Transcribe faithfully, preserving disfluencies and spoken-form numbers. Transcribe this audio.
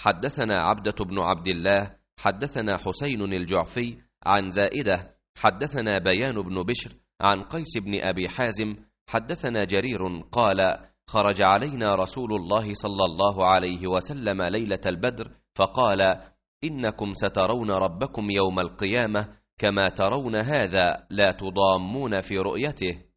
حدثنا عبدة بن عبد الله حدثنا حسين الجعفي عن زائدة حدثنا بيان بن بشر عن قيس بن أبي حازم حدثنا جرير قال: خرج علينا رسول الله صلى الله عليه وسلم ليلة البدر فقال: إنكم سترون ربكم يوم القيامة كما ترون هذا لا تضامون في رؤيته.